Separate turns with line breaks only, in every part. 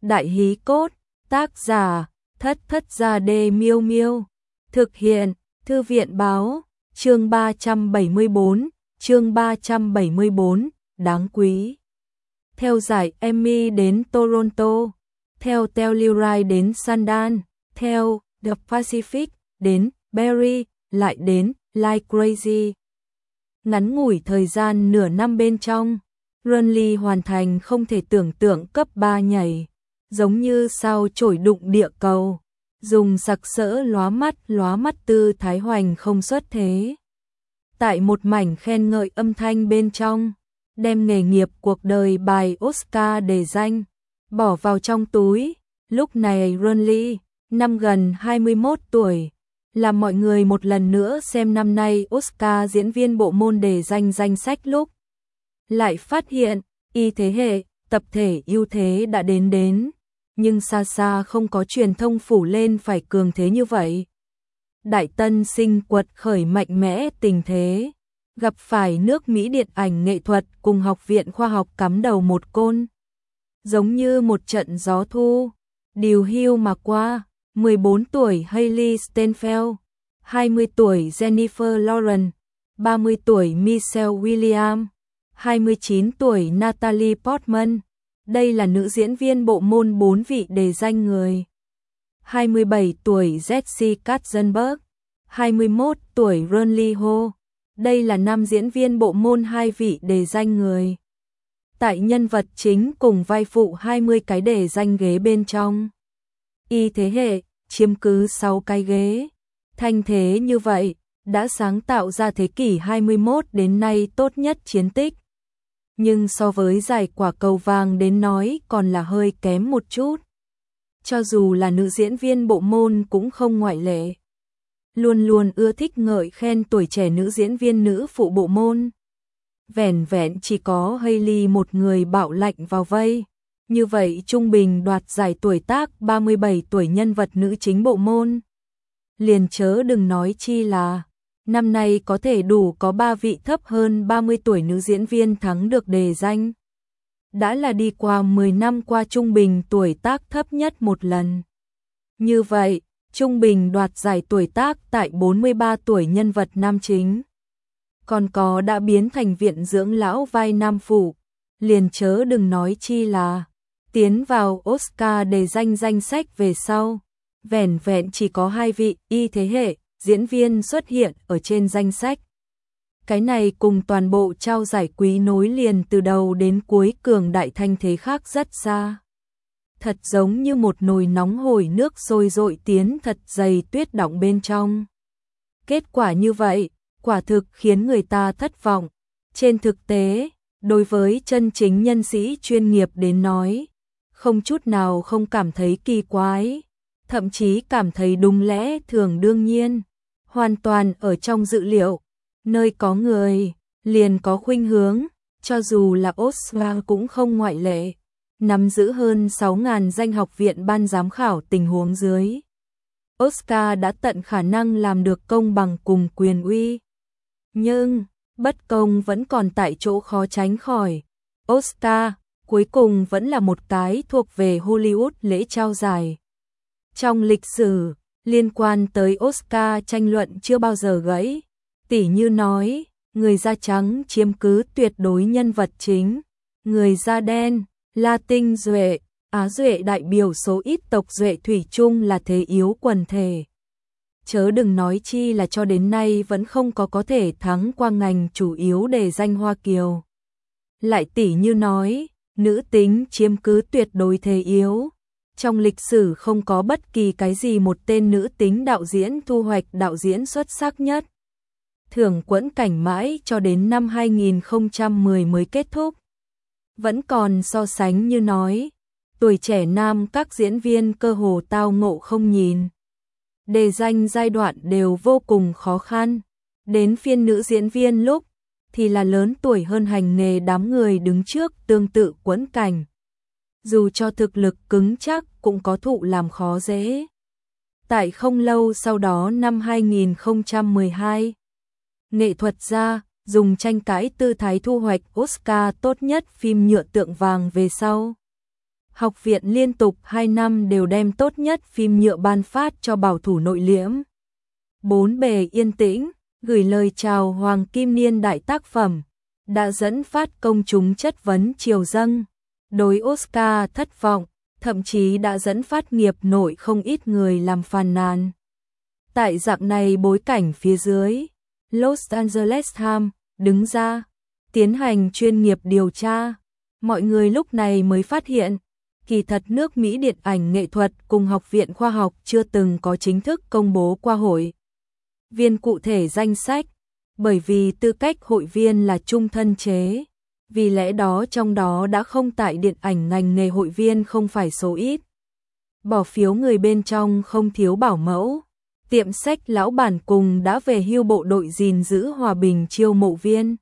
Đại hí cốt, tác giả, Thất Thất Gia Đê Miêu Miêu. Thực hiện, Thư viện báo, chương 374, đáng quý. Theo giải Emmy đến Toronto, theo Telluride đến Sundance, theo The Pacific đến Barrie, lại đến Like Crazy. Ngắn ngủi thời gian nửa năm bên trong, Runley hoàn thành không thể tưởng tượng cấp 3 nhảy, giống như sao chổi đụng địa cầu, dùng sặc sỡ lóa mắt tư thái hoành không xuất thế. Tại một mảnh khen ngợi âm thanh bên trong, đem nghề nghiệp cuộc đời bài Oscar đề danh, bỏ vào trong túi. Lúc này Runley, năm gần 21 tuổi, làm mọi người một lần nữa xem năm nay Oscar diễn viên bộ môn đề danh danh sách lúc. Lại phát hiện, y thế hệ, tập thể ưu thế đã đến, nhưng xa xa không có truyền thông phủ lên phải cường thế như vậy. Đại tân sinh quật khởi mạnh mẽ tình thế, gặp phải nước Mỹ điện ảnh nghệ thuật cùng Học viện Khoa học cắm đầu một côn. Giống như một trận gió thu, điều hưu mà qua, 14 tuổi Hailee Steinfeld, 20 tuổi Jennifer Lawrence, 30 tuổi Michelle Williams, 29 tuổi Natalie Portman. Đây là nữ diễn viên bộ môn 4 vị đề danh người. 27 tuổi Jesse Katzenberg, 21 tuổi Runley Ho. Đây là nam diễn viên bộ môn 2 vị đề danh người. Tại nhân vật chính cùng vai phụ 20 cái đề danh ghế bên trong, y thế hệ chiếm cứ 6 cái ghế. Thanh thế như vậy đã sáng tạo ra thế kỷ 21 đến nay tốt nhất chiến tích. Nhưng so với giải quả cầu vàng đến nói còn là hơi kém một chút. Cho dù là nữ diễn viên bộ môn cũng không ngoại lệ. Luôn luôn ưa thích ngợi khen tuổi trẻ nữ diễn viên nữ phụ bộ môn. Vẻn vẹn chỉ có Hailee một người bạo lạnh vào vây. Như vậy trung bình đoạt giải tuổi tác 37 tuổi nhân vật nữ chính bộ môn. Liền chớ đừng nói chi là năm nay có thể đủ có 3 vị thấp hơn 30 tuổi nữ diễn viên thắng được đề danh. Đã là đi qua 10 năm qua trung bình tuổi tác thấp nhất một lần. Như vậy, trung bình đoạt giải tuổi tác tại 43 tuổi nhân vật nam chính. Còn có đã biến thành viện dưỡng lão vai nam phụ, liền chớ đừng nói chi là tiến vào Oscar đề danh danh sách về sau. Vẻn vẹn chỉ có 2 vị y thế hệ diễn viên xuất hiện ở trên danh sách. Cái này cùng toàn bộ trao giải quý nối liền từ đầu đến cuối cường đại thanh thế khác rất xa. Thật giống như một nồi nóng hổi nước sôi dội tiến thật dày tuyết đọng bên trong. Kết quả như vậy, quả thực khiến người ta thất vọng. Trên thực tế, đối với chân chính nhân sĩ chuyên nghiệp đến nói, không chút nào không cảm thấy kỳ quái, thậm chí cảm thấy đúng lẽ thường đương nhiên, hoàn toàn ở trong dự liệu. Nơi có người, liền có khuynh hướng, cho dù là Oscar cũng không ngoại lệ, nắm giữ hơn 6.000 danh học viện ban giám khảo tình huống dưới. Oscar đã tận khả năng làm được công bằng cùng quyền uy. Nhưng, bất công vẫn còn tại chỗ khó tránh khỏi. Oscar, cuối cùng vẫn là một cái thuộc về Hollywood lễ trao giải. Trong lịch sử, liên quan tới Oscar tranh luận chưa bao giờ gãy. Tỉ như nói, người da trắng chiếm cứ tuyệt đối nhân vật chính, người da đen, Latin duệ, Á duệ đại biểu số ít tộc duệ thủy chung là thế yếu quần thể. Chớ đừng nói chi là cho đến nay vẫn không có thể thắng qua ngành chủ yếu đề danh Hoa Kiều. Lại tỉ như nói, nữ tính chiếm cứ tuyệt đối thế yếu. Trong lịch sử không có bất kỳ cái gì một tên nữ tính đạo diễn thu hoạch đạo diễn xuất sắc nhất. Thưởng quẫn cảnh mãi cho đến năm 2010 mới kết thúc. Vẫn còn so sánh như nói, tuổi trẻ nam các diễn viên cơ hồ tao ngộ không nhìn. Đề danh giai đoạn đều vô cùng khó khăn. Đến phiên nữ diễn viên lúc, thì là lớn tuổi hơn hành nghề đám người đứng trước tương tự quẫn cảnh. Dù cho thực lực cứng chắc cũng có thụ làm khó dễ. Tại không lâu sau đó năm 2012, nghệ thuật gia dùng tranh cãi tư thái thu hoạch Oscar tốt nhất phim nhựa tượng vàng về sau. học viện liên tục 2 năm đều đem tốt nhất phim nhựa ban phát cho bảo thủ nội liễm. Bốn bề yên tĩnh, gửi lời chào Hoàng Kim Niên đại tác phẩm, đã dẫn phát công chúng chất vấn triều dâng, đối Oscar thất vọng, thậm chí đã dẫn phát nghiệp nội không ít người làm phàn nàn. Tại dạng này bối cảnh phía dưới, Los Angeles Times đứng ra, tiến hành chuyên nghiệp điều tra. Mọi người lúc này mới phát hiện, kỳ thật nước Mỹ điện ảnh nghệ thuật cùng Học viện Khoa học chưa từng có chính thức công bố qua hội viên cụ thể danh sách, bởi vì tư cách hội viên là chung thân chế. Vì lẽ đó trong đó đã không tại điện ảnh ngành nghề hội viên không phải số ít. Bỏ phiếu người bên trong không thiếu bảo mẫu. Tiệm sách lão bản cùng đã về hưu bộ đội gìn giữ hòa bình chiêu mộ viên.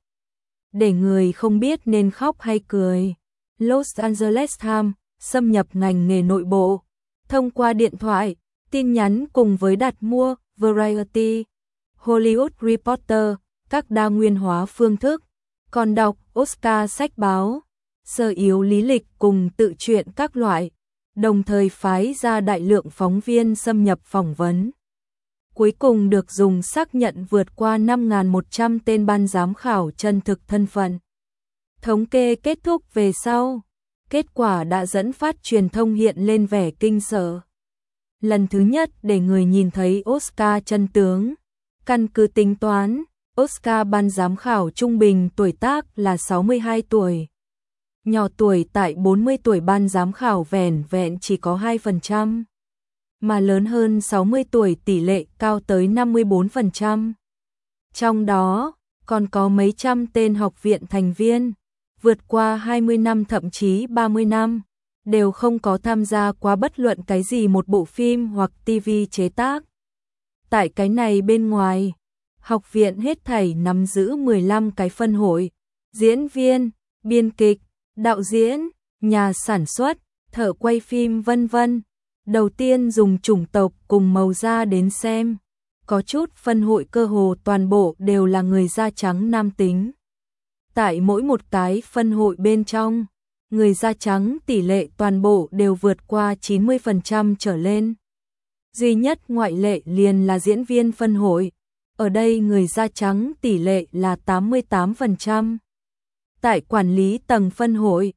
Để người không biết nên khóc hay cười. Los Angeles Times xâm nhập ngành nghề nội bộ. Thông qua điện thoại, tin nhắn cùng với đặt mua, Variety, Hollywood Reporter, các đa nguyên hóa phương thức. Còn đọc Oscar sách báo, sơ yếu lý lịch cùng tự truyện các loại, đồng thời phái ra đại lượng phóng viên xâm nhập phỏng vấn. Cuối cùng được dùng xác nhận vượt qua 5.100 tên ban giám khảo chân thực thân phận. Thống kê kết thúc về sau, kết quả đã dẫn phát truyền thông hiện lên vẻ kinh sợ. Lần thứ nhất để người nhìn thấy Oscar chân tướng, căn cứ tính toán, Oscar ban giám khảo trung bình tuổi tác là 62 tuổi. Nhỏ tuổi tại 40 tuổi ban giám khảo vẻn vẹn chỉ có 2%, mà lớn hơn 60 tuổi tỷ lệ cao tới 54%. Trong đó, còn có mấy trăm tên học viện thành viên, vượt qua 20 năm thậm chí 30 năm, đều không có tham gia qua bất luận cái gì một bộ phim hoặc TV chế tác. Tại cái này bên ngoài, học viện hết thảy nắm giữ 15 cái phân hội, diễn viên, biên kịch, đạo diễn, nhà sản xuất, thợ quay phim vân vân. Đầu tiên dùng chủng tộc cùng màu da đến xem, có chút phân hội cơ hồ toàn bộ đều là người da trắng nam tính. Tại mỗi một cái phân hội bên trong, người da trắng tỷ lệ toàn bộ đều vượt qua 90% trở lên. Duy nhất ngoại lệ liền là diễn viên phân hội. Ở đây người da trắng tỷ lệ là 88%. Tại quản lý tầng phân hội,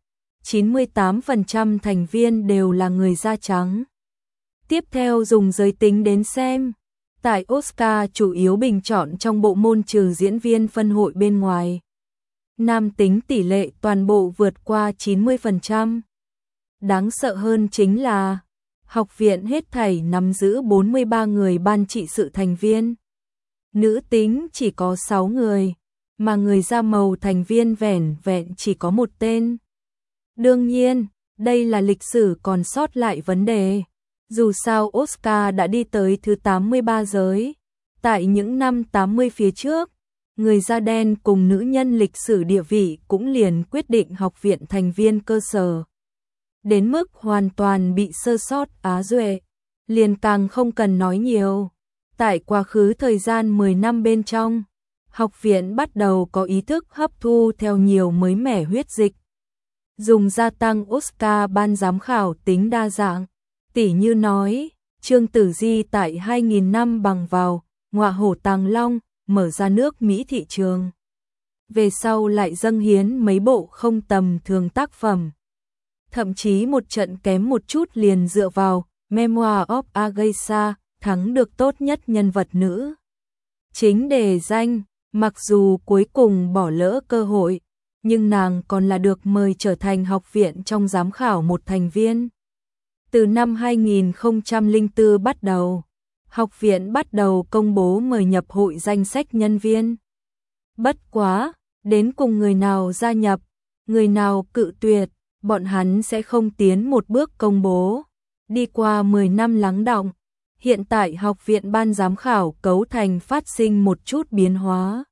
98% thành viên đều là người da trắng. Tiếp theo dùng giới tính đến xem. Tại Oscar chủ yếu bình chọn trong bộ môn trừ diễn viên phân hội bên ngoài. Nam tính tỷ lệ toàn bộ vượt qua 90%. Đáng sợ hơn chính là học viện hết thảy nắm giữ 43 người ban trị sự thành viên. Nữ tính chỉ có 6 người, mà người da màu thành viên vẻn vẹn chỉ có một tên. Đương nhiên, đây là lịch sử còn sót lại vấn đề. Dù sao Oscar đã đi tới thứ 83 giới. Tại những năm 80 phía trước, người da đen cùng nữ nhân lịch sử địa vị cũng liền quyết định học viện thành viên cơ sở. Đến mức hoàn toàn bị sơ sót Á Duệ, liền càng không cần nói nhiều. Tại quá khứ thời gian 10 năm bên trong, học viện bắt đầu có ý thức hấp thu theo nhiều mới mẻ huyết dịch. Dùng gia tăng Oscar ban giám khảo tính đa dạng. Tỉ như nói, Trương Tử Di tại 2000 năm bằng vào, Ngọa Hổ Tàng Long, mở ra nước Mỹ thị trường. Về sau lại dâng hiến mấy bộ không tầm thường tác phẩm. Thậm chí một trận kém một chút liền dựa vào Memoir of a Geisha, thắng được tốt nhất nhân vật nữ. Chính đề danh, mặc dù cuối cùng bỏ lỡ cơ hội, nhưng nàng còn là được mời trở thành học viện trong giám khảo một thành viên. Từ năm 2004 bắt đầu, học viện bắt đầu công bố mời nhập hội danh sách nhân viên. Bất quá, đến cùng người nào gia nhập, người nào cự tuyệt, bọn hắn sẽ không tiến một bước công bố. Đi qua 10 năm lắng đọng, hiện tại học viện ban giám khảo cấu thành phát sinh một chút biến hóa.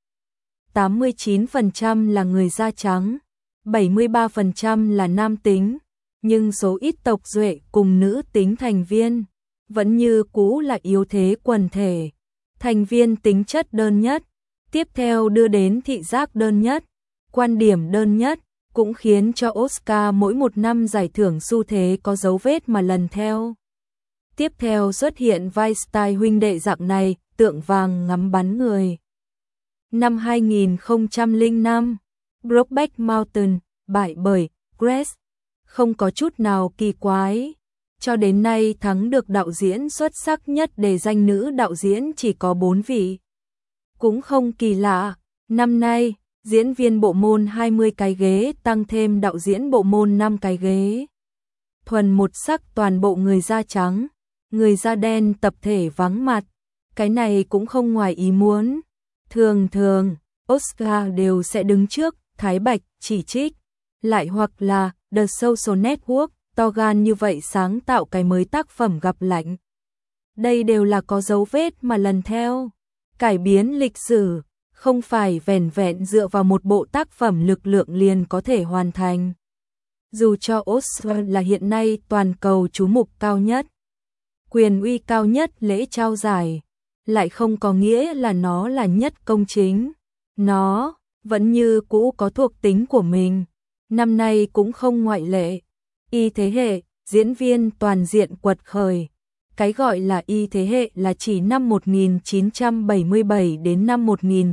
89% là người da trắng, 73% là nam tính, nhưng số ít tộc duệ cùng nữ tính thành viên vẫn như cũ là yếu thế quần thể. Thành viên tính chất đơn nhất, tiếp theo đưa đến thị giác đơn nhất, quan điểm đơn nhất, cũng khiến cho Oscar mỗi một năm giải thưởng xu thế có dấu vết mà lần theo. Tiếp theo xuất hiện vai style huynh đệ dạng này, tượng vàng ngắm bắn người. Năm 2005, Brokeback Mountain, bại bởi Grace, không có chút nào kỳ quái. Cho đến nay thắng được đạo diễn xuất sắc nhất đề danh nữ đạo diễn chỉ có 4 vị. Cũng không kỳ lạ, năm nay, diễn viên bộ môn 20 cái ghế tăng thêm đạo diễn bộ môn 5 cái ghế. Thuần một sắc toàn bộ người da trắng, người da đen tập thể vắng mặt, cái này cũng không ngoài ý muốn. Thường thường, Oscar đều sẽ đứng trước, thái bạch, chỉ trích, lại hoặc là The Social Network, to gan như vậy sáng tạo cái mới tác phẩm gặp lạnh. Đây đều là có dấu vết mà lần theo. Cải biến lịch sử, không phải vẻn vẹn dựa vào một bộ tác phẩm lực lượng liền có thể hoàn thành. Dù cho Oscar là hiện nay toàn cầu chú mục cao nhất, quyền uy cao nhất lễ trao giải, lại không có nghĩa là nó là nhất công chính. Nó vẫn như cũ có thuộc tính của mình. Năm nay cũng không ngoại lệ. Y thế hệ, diễn viên toàn diện quật khởi. Cái gọi là Y thế hệ là chỉ năm 1977 đến năm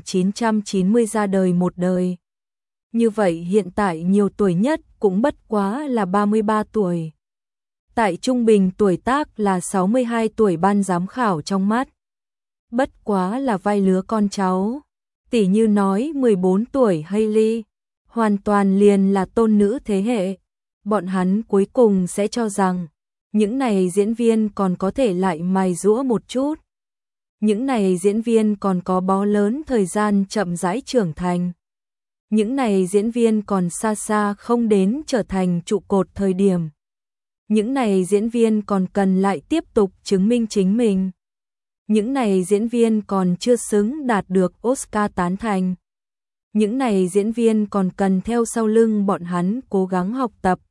1990 ra đời một đời. Như vậy hiện tại nhiều tuổi nhất cũng bất quá là 33 tuổi. Tại trung bình tuổi tác là 62 tuổi ban giám khảo trong mắt. Bất quá là vai lứa con cháu. Tỉ như nói 14 tuổi Hailey, hoàn toàn liền là tôn nữ thế hệ. Bọn hắn cuối cùng sẽ cho rằng, những này diễn viên còn có thể lại mài giũa một chút. Những này diễn viên còn có bó lớn thời gian chậm rãi trưởng thành. Những này diễn viên còn xa xa không đến trở thành trụ cột thời điểm. Những này diễn viên còn cần lại tiếp tục chứng minh chính mình. Những này diễn viên còn chưa xứng đạt được Oscar tán thành. Những này diễn viên còn cần theo sau lưng bọn hắn cố gắng học tập.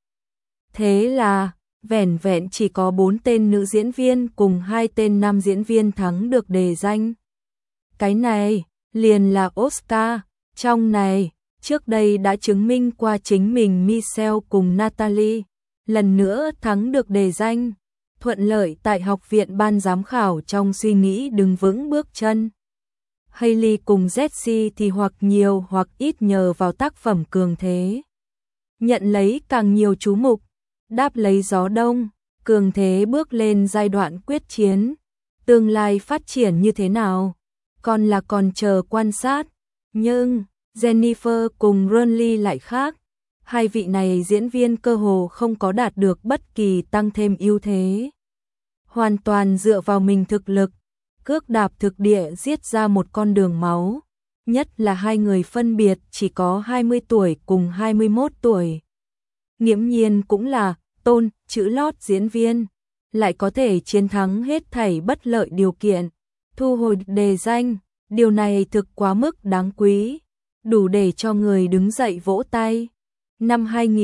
Thế là, vẻn vẹn chỉ có 4 tên nữ diễn viên cùng 2 tên nam diễn viên thắng được đề danh. Cái này, liền là Oscar. Trong này, trước đây đã chứng minh qua chính mình Michelle cùng Natalie, lần nữa thắng được đề danh. Thuận lợi tại học viện ban giám khảo trong suy nghĩ đứng vững bước chân. Hailey cùng Jessie thì hoặc nhiều hoặc ít nhờ vào tác phẩm cường thế. Nhận lấy càng nhiều chú mục, đáp lấy gió đông, cường thế bước lên giai đoạn quyết chiến. Tương lai phát triển như thế nào? Còn chờ quan sát. Nhưng, Jennifer cùng Ronley lại khác. Hai vị này diễn viên cơ hồ không có đạt được bất kỳ tăng thêm ưu thế. Hoàn toàn dựa vào mình thực lực, cước đạp thực địa giết ra một con đường máu. Nhất là hai người phân biệt chỉ có 20 tuổi cùng 21 tuổi. Nghiễm nhiên cũng là tôn, chữ lót diễn viên, lại có thể chiến thắng hết thảy bất lợi điều kiện, thu hồi đề danh, điều này thực quá mức đáng quý, đủ để cho người đứng dậy vỗ tay. Năm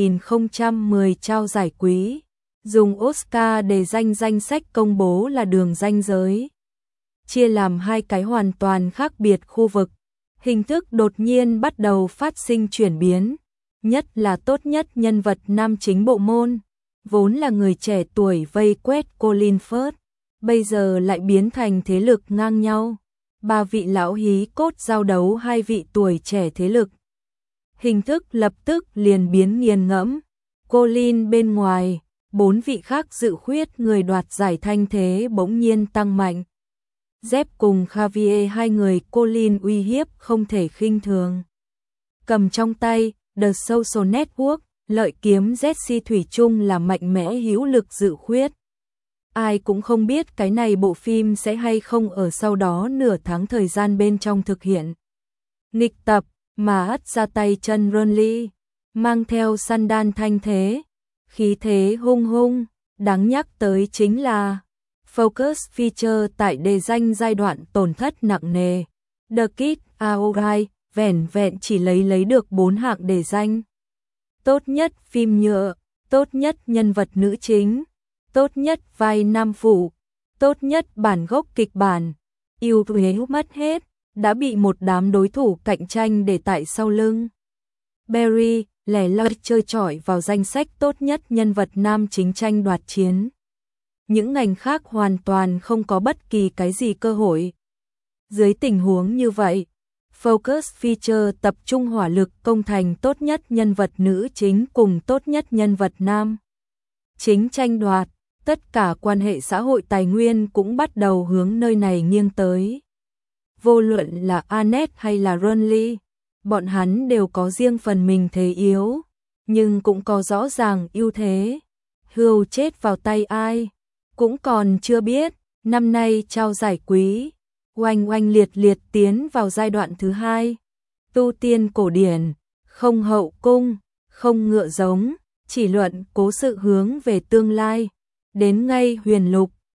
2010 trao giải quý, dùng Oscar đề danh danh sách công bố là đường ranh giới. Chia làm hai cái hoàn toàn khác biệt khu vực, hình thức đột nhiên bắt đầu phát sinh chuyển biến, nhất là tốt nhất nhân vật nam chính bộ môn, vốn là người trẻ tuổi vây quét Colin Firth, bây giờ lại biến thành thế lực ngang nhau. Ba vị lão hí cốt giao đấu hai vị tuổi trẻ thế lực. Hình thức lập tức liền biến nghiền ngẫm. Colin bên ngoài, 4 vị khác dự khuyết người đoạt giải thanh thế bỗng nhiên tăng mạnh. Jeff cùng Javier hai người Colin uy hiếp không thể khinh thường. Cầm trong tay The Social Network, lợi kiếm Jesse thủy chung là mạnh mẽ hữu lực dự khuyết. Ai cũng không biết cái này bộ phim sẽ hay không ở sau đó nửa tháng thời gian bên trong thực hiện. Nghịch tập mà ắt ra tay chân Ronley, mang theo sandal thanh thế, khí thế hung hung, đáng nhắc tới chính là Focus Feature tại đề danh giai đoạn tổn thất nặng nề. The Kid Aorai vẻn vẹn chỉ lấy được 4 hạng đề danh. Tốt nhất phim nhựa, tốt nhất nhân vật nữ chính, tốt nhất vai nam phụ, tốt nhất bản gốc kịch bản. Ưu thế mất hết, đã bị một đám đối thủ cạnh tranh để tại sau lưng. Barry, lẻ loi chơi chọi vào danh sách tốt nhất nhân vật nam chính tranh đoạt chiến. Những ngành khác hoàn toàn không có bất kỳ cái gì cơ hội. Dưới tình huống như vậy, Focus Feature tập trung hỏa lực công thành tốt nhất nhân vật nữ chính cùng tốt nhất nhân vật nam chính tranh đoạt. Tất cả quan hệ xã hội tài nguyên cũng bắt đầu hướng nơi này nghiêng tới. Vô luận là Annette hay là Ronly, bọn hắn đều có riêng phần mình thế yếu, nhưng cũng có rõ ràng ưu thế. Hưu chết vào tay ai cũng còn chưa biết. Năm nay trao giải quý, oanh oanh liệt liệt tiến vào giai đoạn thứ 2. Tu tiên cổ điển, không hậu cung, không ngựa giống, chỉ luận cố sự hướng về tương lai. Đến ngay huyền lục,